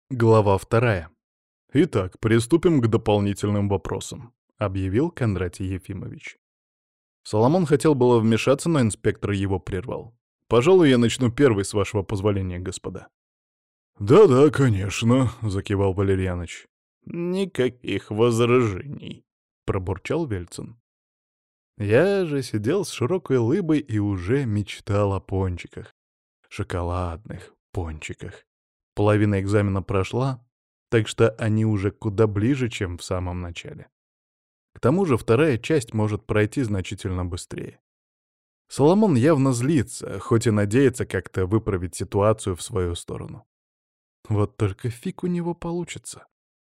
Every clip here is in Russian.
Глава 2. Итак, приступим к дополнительным вопросам, объявил Кондратий Ефимович. Соломон хотел было вмешаться, но инспектор его прервал. Пожалуй, я начну первый, с вашего позволения, господа. Да-да, конечно, закивал Валерьяныч. Никаких возражений, пробурчал Вельцин. Я же сидел с широкой лыбой и уже мечтал о пончиках. Шоколадных пончиках. Половина экзамена прошла, так что они уже куда ближе, чем в самом начале. К тому же вторая часть может пройти значительно быстрее. Соломон явно злится, хоть и надеется как-то выправить ситуацию в свою сторону. Вот только фиг у него получится.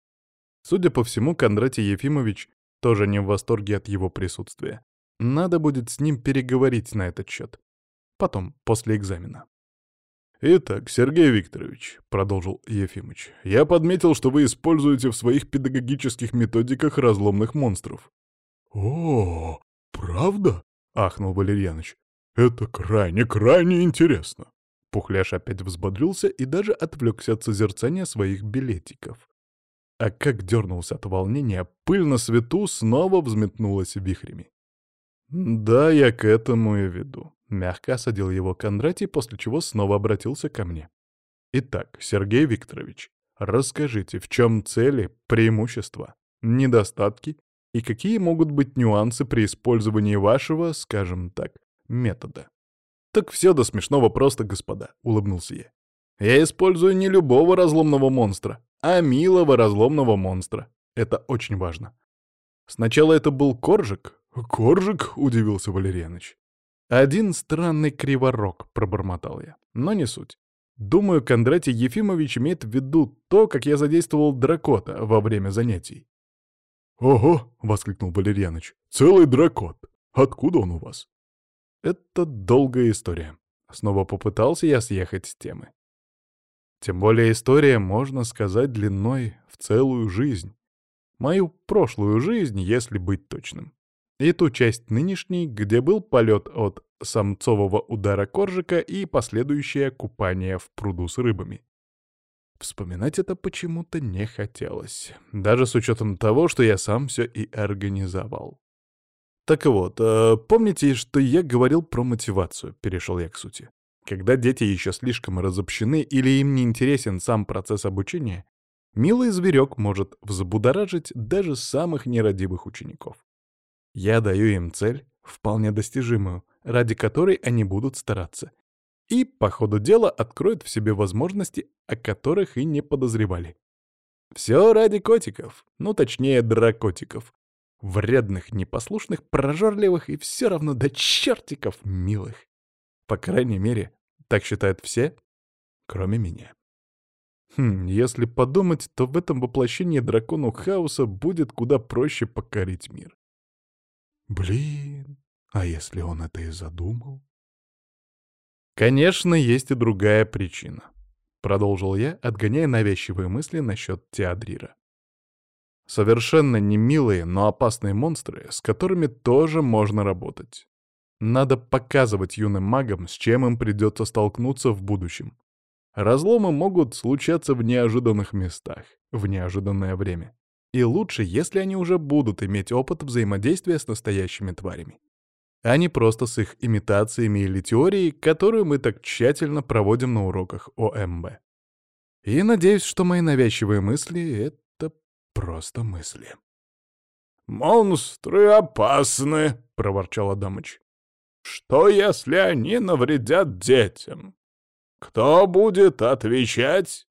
Судя по всему, Кондратий Ефимович тоже не в восторге от его присутствия. Надо будет с ним переговорить на этот счет. Потом, после экзамена. «Итак, Сергей Викторович», — продолжил Ефимыч, — «я подметил, что вы используете в своих педагогических методиках разломных монстров». «О, правда?» — ахнул Валерьяныч. «Это крайне интересно». Пухляш опять взбодрился и даже отвлекся от созерцания своих билетиков. А как дернулся от волнения, пыль на свету снова взметнулась вихрями. «Да, я к этому и веду», — мягко осадил его Кондратий, после чего снова обратился ко мне. «Итак, Сергей Викторович, расскажите, в чем цели, преимущества, недостатки и какие могут быть нюансы при использовании вашего, скажем так, метода?» «Так все до смешного просто, господа», — улыбнулся я. «Я использую не любого разломного монстра, а милого разломного монстра. Это очень важно. Сначала это был коржик». «Коржик?» — удивился Валерьяныч. «Один странный криворог», — пробормотал я. «Но не суть. Думаю, Кондратий Ефимович имеет в виду то, как я задействовал дракота во время занятий». «Ого!» — воскликнул Валерьяныч. «Целый дракот! Откуда он у вас?» «Это долгая история». Снова попытался я съехать с темы. Тем более история, можно сказать, длиной в целую жизнь. Мою прошлую жизнь, если быть точным. И ту часть нынешней, где был полет от самцового удара коржика и последующее купание в пруду с рыбами. Вспоминать это почему-то не хотелось, даже с учетом того, что я сам все и организовал. Так вот, помните, что я говорил про мотивацию, перешел я к сути. Когда дети еще слишком разобщены или им не интересен сам процесс обучения, милый зверек может взбудоражить даже самых нерадивых учеников. Я даю им цель, вполне достижимую, ради которой они будут стараться. И, по ходу дела, откроют в себе возможности, о которых и не подозревали. Все ради котиков, ну точнее дракотиков. Вредных, непослушных, прожорливых и все равно до чертиков милых. По крайней мере, так считают все, кроме меня. Если подумать, то в этом воплощении дракону хаоса будет куда проще покорить мир. Блин, а если он это и задумал? Конечно, есть и другая причина. Продолжил я, отгоняя навязчивые мысли насчет Теодрира. Совершенно не милые, но опасные монстры, с которыми тоже можно работать. Надо показывать юным магам, с чем им придется столкнуться в будущем. Разломы могут случаться в неожиданных местах, в неожиданное время. И лучше, если они уже будут иметь опыт взаимодействия с настоящими тварями, а не просто с их имитациями или теорией, которую мы так тщательно проводим на уроках ОМБ. И надеюсь, что мои навязчивые мысли — это просто мысли. «Монстры опасны», — проворчал Адамыч. «Что, если они навредят детям? Кто будет отвечать?»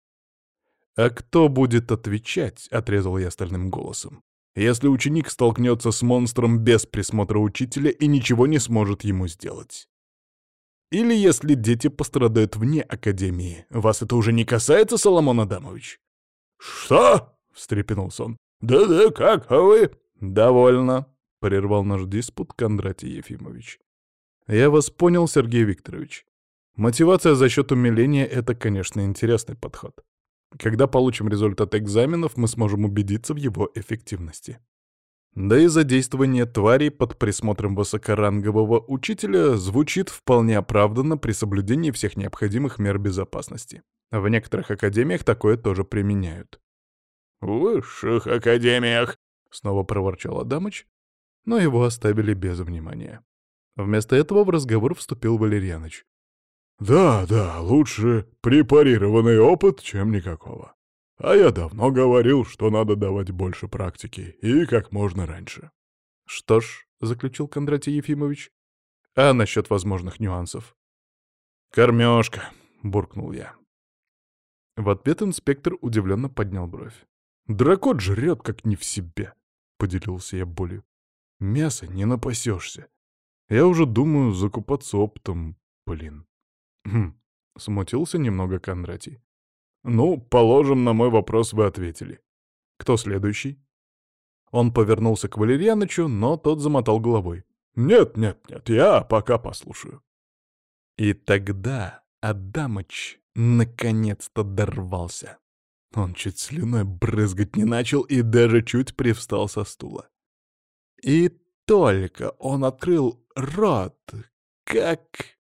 «А кто будет отвечать?» — отрезал я стальным голосом. «Если ученик столкнется с монстром без присмотра учителя и ничего не сможет ему сделать? Или если дети пострадают вне академии? Вас это уже не касается, Соломон Адамович?» «Что?» — встрепенулся он. «Да-да, как вы?» «Довольно», — прервал наш диспут Кондратий Ефимович. «Я вас понял, Сергей Викторович. Мотивация за счет умиления — это, конечно, интересный подход. Когда получим результат экзаменов, мы сможем убедиться в его эффективности». Да и задействование тварей под присмотром высокорангового учителя звучит вполне оправданно при соблюдении всех необходимых мер безопасности. В некоторых академиях такое тоже применяют. «В высших академиях!» — снова проворчал Адамыч, но его оставили без внимания. Вместо этого в разговор вступил Валерьяныч. «Да, да, лучше препарированный опыт, чем никакого. А я давно говорил, что надо давать больше практики, и как можно раньше». «Что ж», — заключил Кондратий Ефимович, — «а насчет возможных нюансов?» «Кормежка», — буркнул я. В ответ инспектор удивленно поднял бровь. «Дракот жрет, как не в себе», — поделился я болью. «Мяса не напасешься. Я уже думаю закупаться оптом, блин». «Хм», — смутился немного Кондратий. «Ну, положим, на мой вопрос вы ответили. Кто следующий?» Он повернулся к Валерьянычу, но тот замотал головой. «Нет, нет, нет, я пока послушаю». И тогда Адамыч наконец-то дорвался. Он чуть слюной брызгать не начал и даже чуть привстал со стула. И только он открыл рот, как...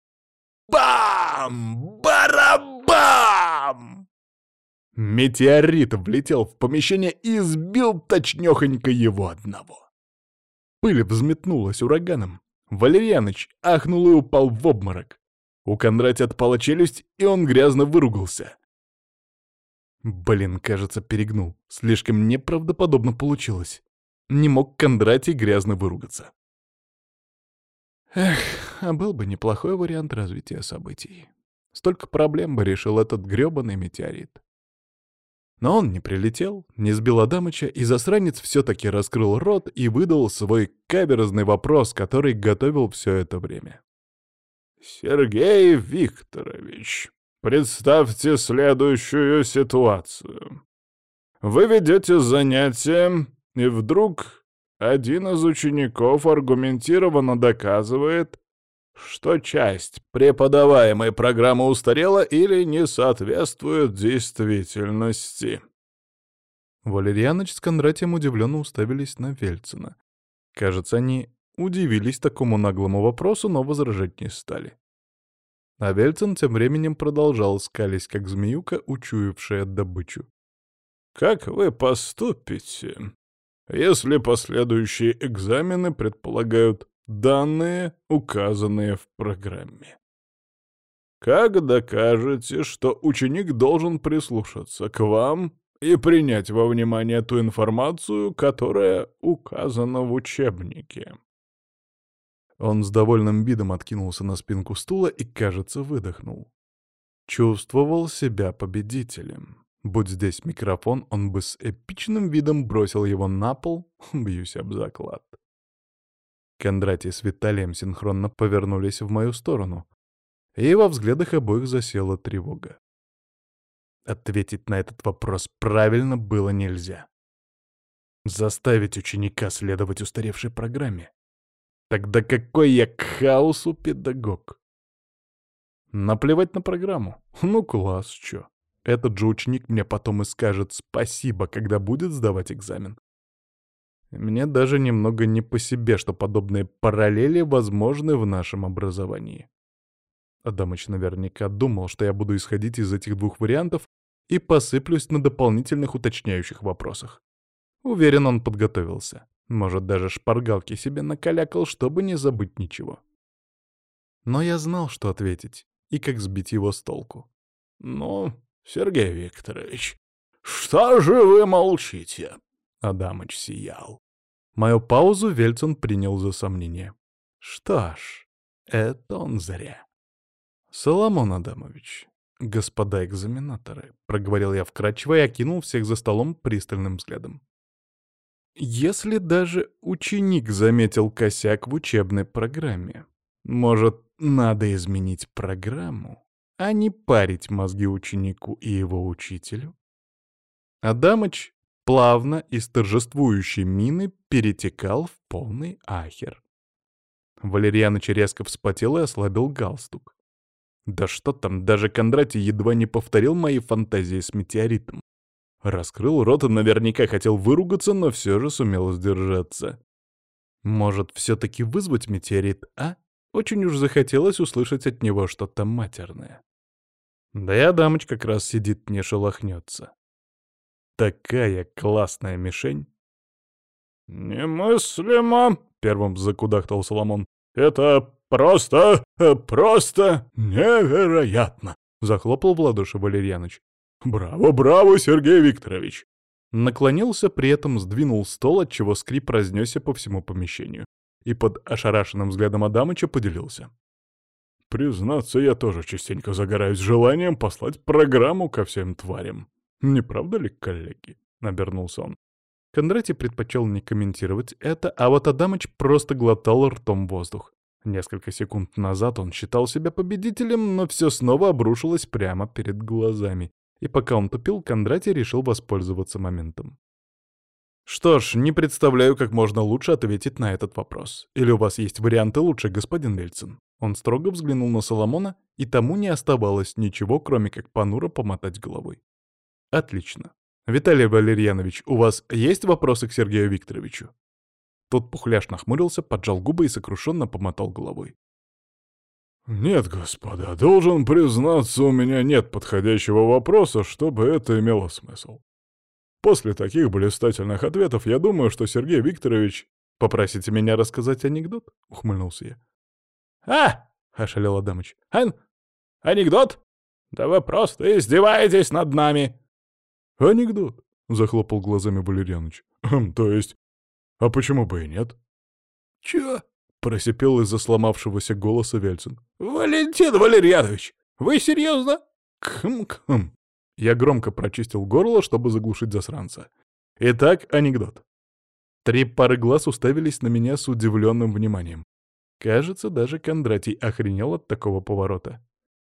Бам! Барабам! Метеорит влетел в помещение и сбил точнёхонько его одного. Пыль взметнулась ураганом. Валерьяныч ахнул и упал в обморок. У Кондратия отпала челюсть, и он грязно выругался. Блин, кажется, перегнул. Слишком неправдоподобно получилось. Не мог Кондратий грязно выругаться. Эх, а был бы неплохой вариант развития событий. Столько проблем бы решил этот грёбаный метеорит. Но он не прилетел, не сбил Адамыча, и засранец все-таки раскрыл рот и выдал свой каверзный вопрос, который готовил все это время. «Сергей Викторович, представьте следующую ситуацию. Вы ведете занятия, и вдруг один из учеников аргументированно доказывает, что часть преподаваемой программы устарела или не соответствует действительности». Валерьяныч с Кондратием удивленно уставились на Вельцина. Кажется, они удивились такому наглому вопросу, но возражать не стали. А Вельцин тем временем продолжал скались, как змеюка, учуявшая добычу. «Как вы поступите, если последующие экзамены предполагают данные, указанные в программе? Как докажете, что ученик должен прислушаться к вам и принять во внимание ту информацию, которая указана в учебнике?» Он с довольным видом откинулся на спинку стула и, кажется, выдохнул. Чувствовал себя победителем. Будь здесь микрофон, он бы с эпичным видом бросил его на пол, бьюсь об заклад. Кондратий с Виталием синхронно повернулись в мою сторону, и во взглядах обоих засела тревога. Ответить на этот вопрос правильно было нельзя. Заставить ученика следовать устаревшей программе. Тогда какой я к хаосу педагог? Наплевать на программу. Ну, класс, чё. Этот же ученик мне потом и скажет спасибо, когда будет сдавать экзамен. Мне даже немного не по себе, что подобные параллели возможны в нашем образовании. Адамыч наверняка думал, что я буду исходить из этих двух вариантов и посыплюсь на дополнительных уточняющих вопросах. Уверен, он подготовился. Может, даже шпаргалки себе накалякал, чтобы не забыть ничего. Но я знал, что ответить, и как сбить его с толку. «Ну, Сергей Викторович, что же вы молчите?» Адамыч сиял. Мою паузу Вельцин принял за сомнение. Что ж, это он зря. «Соломон Адамович, господа экзаменаторы», — проговорил я вкратчиво и окинул всех за столом пристальным взглядом. Если даже ученик заметил косяк в учебной программе, может, надо изменить программу, а не парить мозги ученику и его учителю? Адамыч плавно и с торжествующей миной перетекал в полный ахер. Валерьяныч резко вспотел и ослабил галстук. Да что там, даже Кондратий едва не повторил мои фантазии с метеоритом. Раскрыл рот и наверняка хотел выругаться, но все же сумел сдержаться. Может, все-таки вызвать метеорит, а? Очень уж захотелось услышать от него что-то матерное. Да и Адамыч как раз сидит, не шелохнется. Такая классная мишень. «Немыслимо!» — первым закудахтал Соломон. «Это просто невероятно!» — захлопал в ладоши Валерьяныч. «Браво, браво, Сергей Викторович!» Наклонился, при этом сдвинул стол, отчего скрип разнесся по всему помещению. И под ошарашенным взглядом Адамыча поделился. «Признаться, я тоже частенько загораюсь желанием послать программу ко всем тварям. Не правда ли, коллеги?» — обернулся он. Кондратий предпочел не комментировать это, а вот Адамыч просто глотал ртом воздух. Несколько секунд назад он считал себя победителем, но все снова обрушилось прямо перед глазами. И пока он тупил, Кондратий решил воспользоваться моментом. «Что ж, не представляю, как можно лучше ответить на этот вопрос. Или у вас есть варианты лучше, господин Вельцин?» Он строго взглянул на Соломона, и тому не оставалось ничего, кроме как понуро помотать головой. «Отлично. Виталий Валерьянович, у вас есть вопросы к Сергею Викторовичу?» Тот пухляш нахмурился, поджал губы и сокрушенно помотал головой. «Нет, господа, должен признаться, у меня нет подходящего вопроса, чтобы это имело смысл. После таких блистательных ответов я думаю, что Сергей Викторович...» «Попросите меня рассказать анекдот?» — ухмыльнулся я. — ошалел Адамыч. Анекдот? Да вы просто издеваетесь над нами!» «Анекдот», — захлопал глазами Валерьяныч. То есть... А почему бы и нет?» «Чё?» — просипел из-за сломавшегося голоса Вельцин. «Валентин Валерьянович, вы серьезно?» «Кхм-кхм». Я громко прочистил горло, чтобы заглушить засранца. Итак, анекдот. 3 пары глаз уставились на меня с удивленным вниманием. Кажется, даже Кондратий охренел от такого поворота.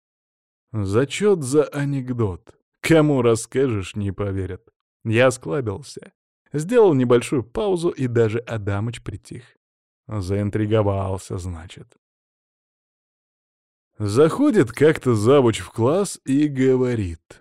Зачет за анекдот. Кому расскажешь, не поверят. Я осклабился. Сделал небольшую паузу, и даже Адамыч притих. Заинтриговался, значит. Заходит как-то завуч в класс и говорит.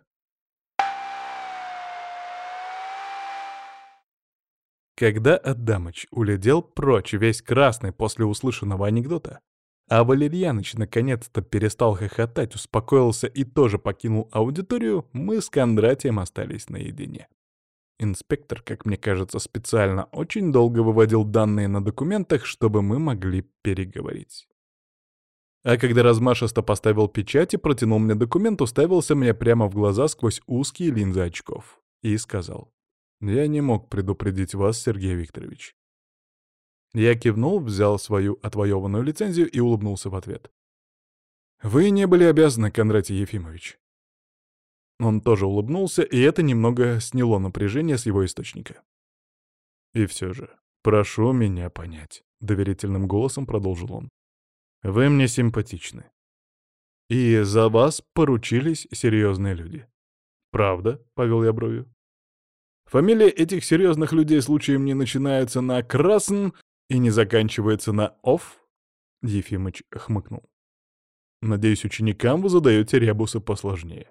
Когда Адамыч улетел прочь, весь красный после услышанного анекдота, а Валерьяныч наконец-то перестал хохотать, успокоился и тоже покинул аудиторию, мы с Кондратием остались наедине. Инспектор, как мне кажется, специально очень долго выводил данные на документах, чтобы мы могли переговорить. А когда размашисто поставил печать и протянул мне документ, уставился мне прямо в глаза сквозь узкие линзы очков и сказал: «Я не мог предупредить вас, Сергей Викторович». Я кивнул, взял свою отвоеванную лицензию и улыбнулся в ответ. «Вы не были обязаны, Кондратий Ефимович». Он тоже улыбнулся, и это немного сняло напряжение с его источника. «И все же, прошу меня понять», — доверительным голосом продолжил он. «Вы мне симпатичны. И за вас поручились серьезные люди». «Правда?» — повел я бровью. «Фамилия этих серьезных людей случаем не начинается на «красн» и не заканчивается на «ов»?» Ефимыч хмыкнул. «Надеюсь, ученикам вы задаете ребусы посложнее».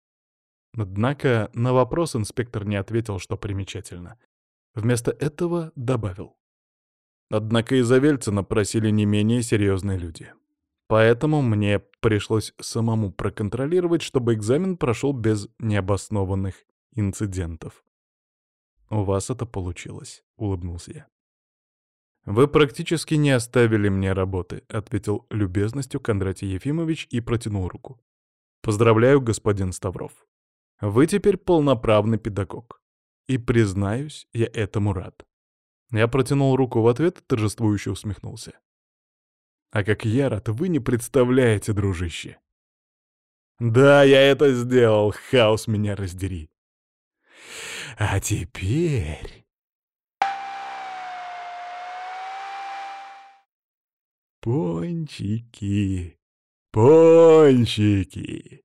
Однако на вопрос инспектор не ответил, что примечательно. Вместо этого добавил. Однако из-за Вельцина просили не менее серьезные люди. Поэтому мне пришлось самому проконтролировать, чтобы экзамен прошел без необоснованных инцидентов. «У вас это получилось», — улыбнулся я. «Вы практически не оставили мне работы», — ответил любезностью Кондратий Ефимович и протянул руку. «Поздравляю, господин Ставров. Вы теперь полноправный педагог. И, признаюсь, я этому рад». Я протянул руку в ответ и торжествующе усмехнулся. «А как я рад, вы не представляете, дружище». «Да, я это сделал, хаос меня раздери». «А теперь...» «Пончики, пончики,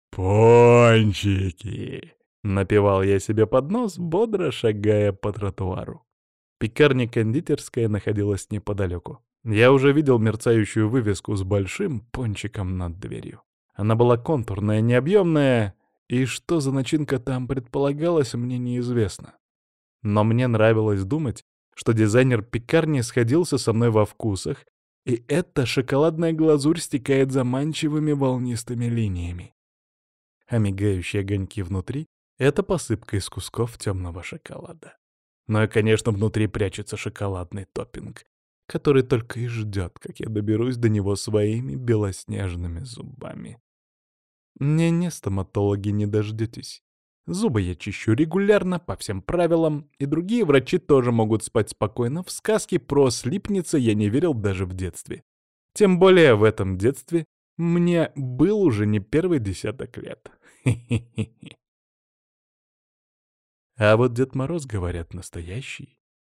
пончики», — напевал я себе под нос, бодро шагая по тротуару. Пекарня-кондитерская находилась неподалеку. Я уже видел мерцающую вывеску с большим пончиком над дверью. Она была контурная, необъемная И что за начинка там предполагалась, мне неизвестно. Но мне нравилось думать, что дизайнер пекарни сходился со мной во вкусах, и эта шоколадная глазурь стекает заманчивыми волнистыми линиями. А мигающие огоньки внутри — это посыпка из кусков темного шоколада. Ну и, конечно, внутри прячется шоколадный топпинг, который только и ждет, как я доберусь до него своими белоснежными зубами. Не, стоматологи, не дождетесь. Зубы я чищу регулярно, по всем правилам, и другие врачи тоже могут спать спокойно. В сказки про слипнется я не верил даже в детстве. Тем более в этом детстве мне был уже не первый десяток лет. Хе-хе-хе. А вот Дед Мороз, говорят, настоящий.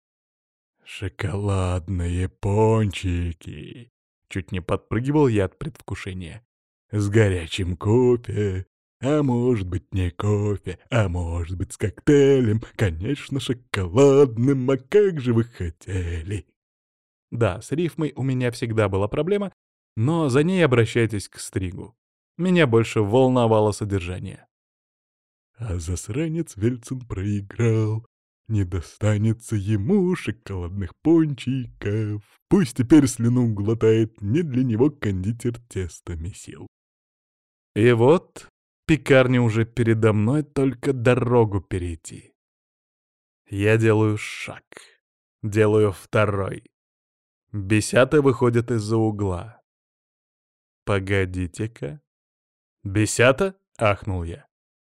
«Шоколадные пончики!» Чуть не подпрыгивал я от предвкушения. «С горячим кофе, а может быть не кофе, а может быть с коктейлем, конечно, шоколадным, а как же вы хотели!» Да, с рифмой у меня всегда была проблема, но за ней обращайтесь к Стригу. Меня больше волновало содержание. А засранец Вельцин проиграл. Не достанется ему шоколадных пончиков. Пусть теперь слюну глотает, не для него кондитер тесто месил. И вот пекарня уже передо мной, только дорогу перейти. Я делаю шаг. Делаю второй. Бесята выходит из-за угла. «Погодите-ка». «Бесята?» — ахнул я.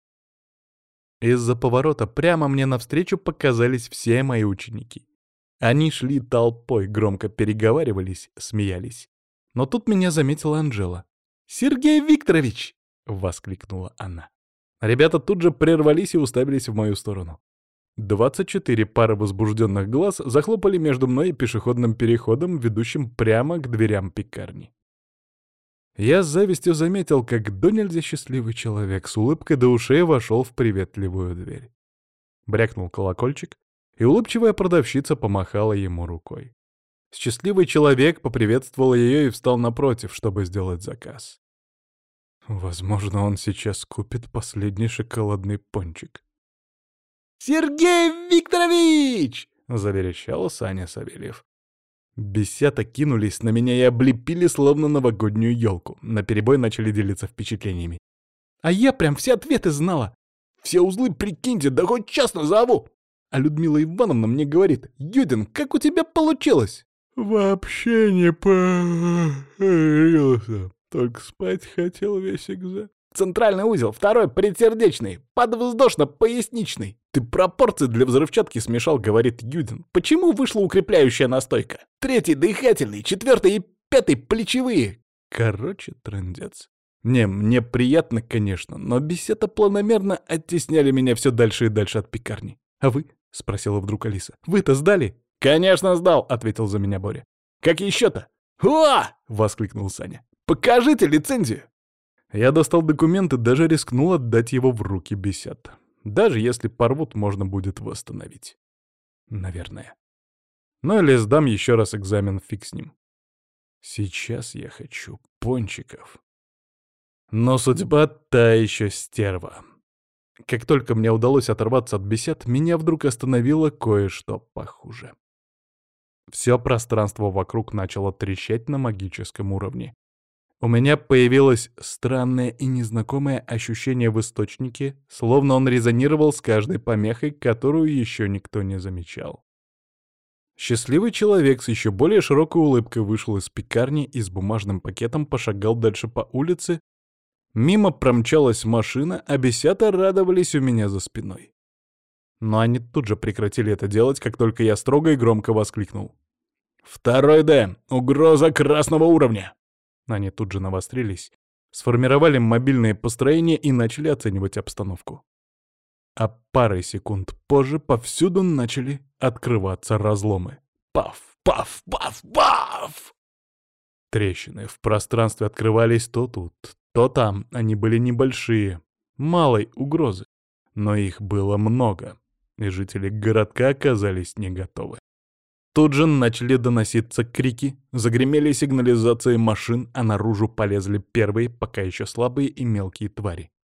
Из-за поворота прямо мне навстречу показались все мои ученики. Они шли толпой, громко переговаривались, смеялись. Но тут меня заметила Анжела. «Сергей Викторович!» — воскликнула она. Ребята тут же прервались и уставились в мою сторону. 24 пары возбужденных глаз захлопали между мной и пешеходным переходом, ведущим прямо к дверям пекарни. Я с завистью заметил, как до нельзя счастливый человек с улыбкой до ушей вошел в приветливую дверь. Брякнул колокольчик, и улыбчивая продавщица помахала ему рукой. Счастливый человек поприветствовал ее и встал напротив, чтобы сделать заказ. Возможно, он сейчас купит последний шоколадный пончик. «Сергей Викторович!» — заверещал Саня Савельев. Бесята кинулись на меня и облепили, словно новогоднюю елку. Наперебой начали делиться впечатлениями. А я прям все ответы знала. Все узлы, прикиньте, да хоть час назову. А Людмила Ивановна мне говорит: «Юдин, как у тебя получилось?» «Вообще не парился. Только спать хотел весь экзамен». «Центральный узел, второй предсердечный, подвздошно-поясничный. Ты пропорции для взрывчатки смешал», — говорит Юдин. «Почему вышла укрепляющая настойка? Третий дыхательный, четвертый и пятый плечевые». Короче, трындец. Не, мне приятно, конечно, но беседа планомерно оттесняли меня все дальше и дальше от пекарни. «А вы?» — спросила вдруг Алиса. «Вы-то сдали?» «Конечно сдал», — ответил за меня Боря. «Как еще-то?» «О!» — воскликнул Саня. «Покажите лицензию!» Я достал документ и даже рискнул отдать его в руки бесят. Даже если порвут, можно будет восстановить. Наверное. Ну или сдам еще раз экзамен, фиг с ним. Сейчас я хочу пончиков. Но судьба та еще стерва. Как только мне удалось оторваться от бесед, меня вдруг остановило кое-что похуже. Все пространство вокруг начало трещать на магическом уровне. У меня появилось странное и незнакомое ощущение в источнике, словно он резонировал с каждой помехой, которую еще никто не замечал. Счастливый человек с еще более широкой улыбкой вышел из пекарни и с бумажным пакетом пошагал дальше по улице. Мимо промчалась машина, а бесята радовались у меня за спиной. Но они тут же прекратили это делать, как только я строго и громко воскликнул: «Второй Д! Угроза красного уровня!» Они тут же навострились, сформировали мобильные построения и начали оценивать обстановку. А парой секунд позже повсюду начали открываться разломы. Паф, паф, паф, паф! Трещины в пространстве открывались то тут, то там. Они были небольшие, малой угрозы, но их было много, и жители городка оказались не готовы. Тут же начали доноситься крики, загремели сигнализации машин, а наружу полезли первые, пока еще слабые и мелкие твари.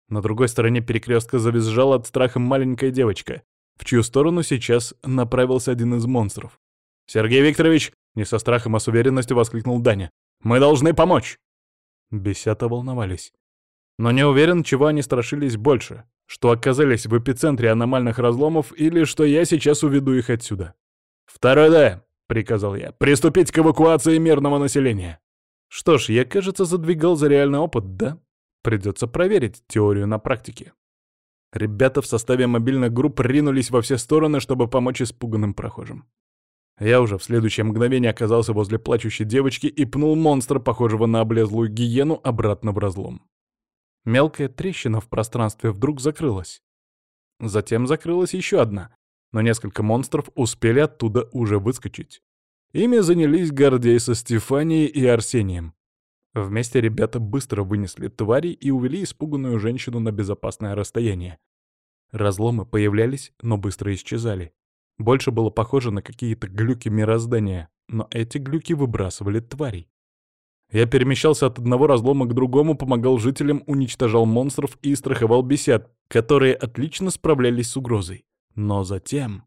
На другой стороне перекрестка завизжала от страха маленькая девочка, в чью сторону сейчас направился один из монстров. «Сергей Викторович!» — не со страхом, а с уверенностью воскликнул Даня. «Мы должны помочь!» Бесята волновались. Но не уверен, чего они страшились больше, что оказались в эпицентре аномальных разломов или что я сейчас уведу их отсюда. «Второй Д!» — приказал я. «Приступить к эвакуации мирного населения!» Что ж, я, кажется, задвигал за реальный опыт, да? Придется проверить теорию на практике. Ребята в составе мобильных групп ринулись во все стороны, чтобы помочь испуганным прохожим. Я уже в следующее мгновение оказался возле плачущей девочки и пнул монстра, похожего на облезлую гиену, обратно в разлом. Мелкая трещина в пространстве вдруг закрылась. Затем закрылась еще одна, но несколько монстров успели оттуда уже выскочить. Ими занялись Гордей со Стефанией и Арсением. Вместе ребята быстро вынесли тварей и увели испуганную женщину на безопасное расстояние. Разломы появлялись, но быстро исчезали. Больше было похоже на какие-то глюки мироздания, но эти глюки выбрасывали тварей. Я перемещался от одного разлома к другому, помогал жителям, уничтожал монстров и страховал бесят, которые отлично справлялись с угрозой. Но затем...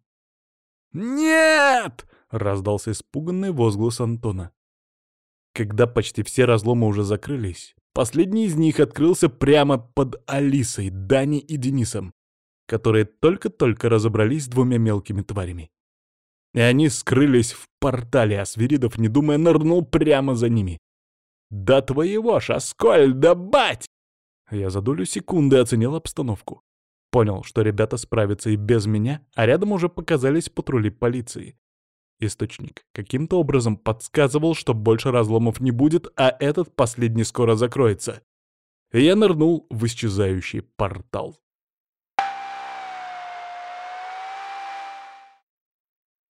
«Нет!» — раздался испуганный возглас Антона. Когда почти все разломы уже закрылись, последний из них открылся прямо под Алисой, Даней и Денисом, которые только-только разобрались с двумя мелкими тварями. И они скрылись в портале, а Свиридов, не думая, нырнул прямо за ними. «Да твоего ж, Аскольд, да бать!» Я за долю секунды оценил обстановку. Понял, что ребята справятся и без меня, а рядом уже показались патрули полиции. Источник каким-то образом подсказывал, что больше разломов не будет, а этот последний скоро закроется. И я нырнул в исчезающий портал.